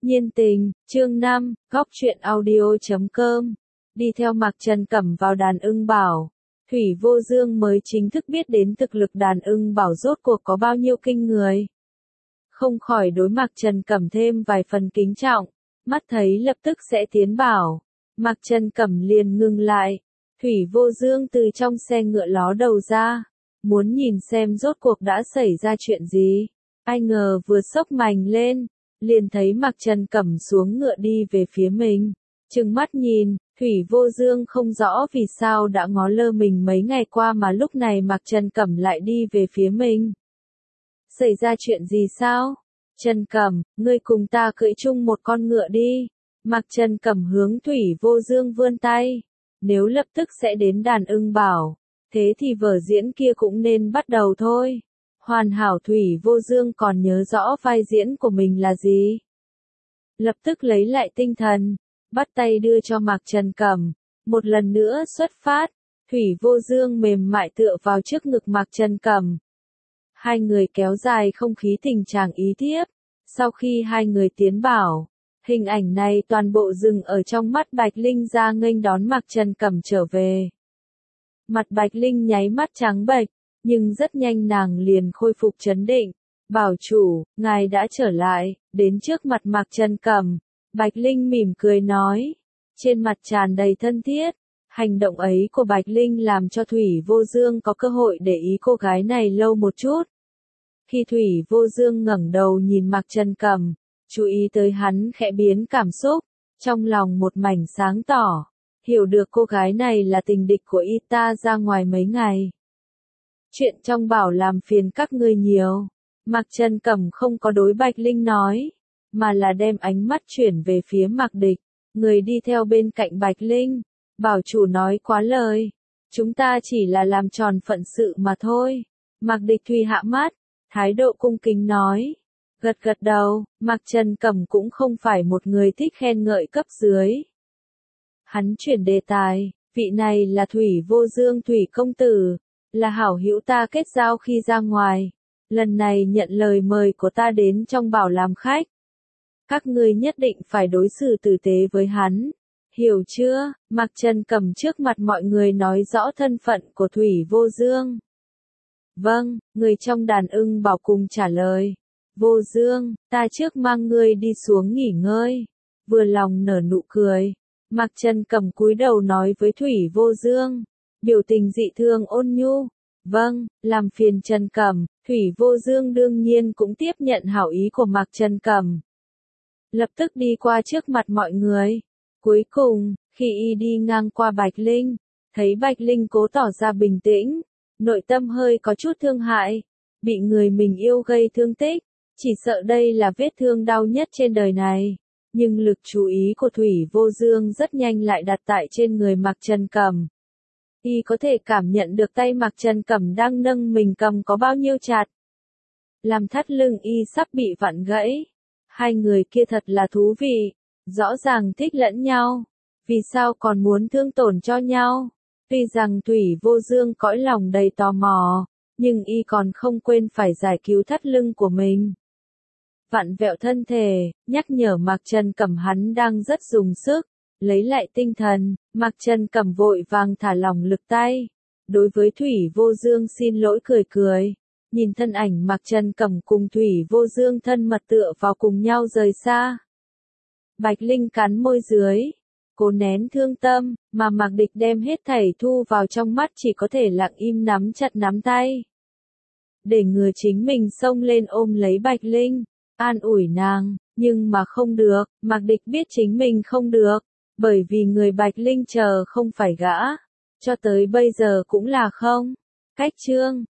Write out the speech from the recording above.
Nhiên tình, chương 5, góc truyện audio.com. Đi theo Mạc Trần Cẩm vào đàn ưng bảo, Thủy Vô Dương mới chính thức biết đến thực lực đàn ưng bảo rốt cuộc có bao nhiêu kinh người. Không khỏi đối Mạc Trần Cẩm thêm vài phần kính trọng, mắt thấy lập tức sẽ tiến bảo. Mạc Trần Cẩm liền ngừng lại, Thủy Vô Dương từ trong xe ngựa ló đầu ra, muốn nhìn xem rốt cuộc đã xảy ra chuyện gì. Ai ngờ vừa xốc mành lên, liền thấy Mạc Trần Cẩm xuống ngựa đi về phía mình. Trừng mắt nhìn, Thủy Vô Dương không rõ vì sao đã ngó lơ mình mấy ngày qua mà lúc này Mạc Trần Cẩm lại đi về phía mình. Xảy ra chuyện gì sao? Trần Cẩm, ngươi cùng ta cưỡi chung một con ngựa đi. Mạc Trần Cẩm hướng Thủy Vô Dương vươn tay. Nếu lập tức sẽ đến đàn ưng bảo, thế thì vở diễn kia cũng nên bắt đầu thôi. Hoàn hảo Thủy Vô Dương còn nhớ rõ vai diễn của mình là gì. Lập tức lấy lại tinh thần, bắt tay đưa cho Mạc Trần Cẩm. Một lần nữa xuất phát, Thủy Vô Dương mềm mại tựa vào trước ngực Mạc Trần Cẩm. Hai người kéo dài không khí tình trạng ý thiếp. Sau khi hai người tiến bảo, hình ảnh này toàn bộ dừng ở trong mắt Bạch Linh ra nghênh đón Mạc Trần Cẩm trở về. Mặt Bạch Linh nháy mắt trắng bệch, nhưng rất nhanh nàng liền khôi phục trấn định. Bảo chủ, ngài đã trở lại, đến trước mặt Mạc Trần Cẩm. Bạch Linh mỉm cười nói, trên mặt tràn đầy thân thiết. Hành động ấy của Bạch Linh làm cho Thủy Vô Dương có cơ hội để ý cô gái này lâu một chút. Khi Thủy Vô Dương ngẩng đầu nhìn Mạc Trần Cẩm, chú ý tới hắn khẽ biến cảm xúc, trong lòng một mảnh sáng tỏ, hiểu được cô gái này là tình địch của y ta ra ngoài mấy ngày. Chuyện trong bảo làm phiền các ngươi nhiều. Mạc Trần Cẩm không có đối Bạch Linh nói, mà là đem ánh mắt chuyển về phía Mạc Địch, người đi theo bên cạnh Bạch Linh. Bảo chủ nói quá lời, chúng ta chỉ là làm tròn phận sự mà thôi. Mạc Địch Thùy hạ mắt, thái độ cung kính nói, gật gật đầu. Mạc Trần Cẩm cũng không phải một người thích khen ngợi cấp dưới. Hắn chuyển đề tài, vị này là Thủy Vô Dương Thủy công tử, là hảo hữu ta kết giao khi ra ngoài, lần này nhận lời mời của ta đến trong bảo làm khách. Các ngươi nhất định phải đối xử tử tế với hắn, hiểu chưa? Mạc Trần Cẩm trước mặt mọi người nói rõ thân phận của Thủy Vô Dương. Vâng, người trong đàn ưng bảo cùng trả lời. Vô Dương, ta trước mang ngươi đi xuống nghỉ ngơi. Vừa lòng nở nụ cười, Mạc Trần Cẩm cúi đầu nói với Thủy Vô Dương, biểu tình dị thương ôn nhu. Vâng, làm phiền Trần Cẩm. Thủy Vô Dương đương nhiên cũng tiếp nhận hảo ý của Mạc Trần Cẩm. Lập tức đi qua trước mặt mọi người. Cuối cùng, khi y đi ngang qua Bạch Linh, thấy Bạch Linh cố tỏ ra bình tĩnh, nội tâm hơi có chút thương hại, bị người mình yêu gây thương tích, chỉ sợ đây là vết thương đau nhất trên đời này. Nhưng lực chú ý của Thủy Vô Dương rất nhanh lại đặt tại trên người Mạc Trần Cẩm. Y có thể cảm nhận được tay Mạc Trần Cẩm đang nâng mình cầm có bao nhiêu chặt. Làm thắt lưng y sắp bị vặn gãy. Hai người kia thật là thú vị, rõ ràng thích lẫn nhau, vì sao còn muốn thương tổn cho nhau? Tuy rằng Thủy Vô Dương cõi lòng đầy tò mò, nhưng y còn không quên phải giải cứu thắt lưng của mình. Vặn vẹo thân thể, nhắc nhở Mạc Trần Cẩm hắn đang rất dùng sức, lấy lại tinh thần. Mạc Trần Cẩm vội vàng thả lỏng lực tay, đối với Thủy Vô Dương xin lỗi cười cười. Nhìn thân ảnh Mạc Trần Cẩm cùng Thủy Vô Dương thân mật tựa vào cùng nhau rời xa. Bạch Linh cắn môi dưới, cố nén thương tâm, mà Mạc Địch đem hết thảy thu vào trong mắt chỉ có thể lặng im nắm chặt nắm tay. Để ngừa chính mình xông lên ôm lấy Bạch Linh, an ủi nàng, nhưng mà không được. Mạc Địch biết chính mình không được, bởi vì người Bạch Linh chờ không phải gã, cho tới bây giờ cũng là không. Cách chương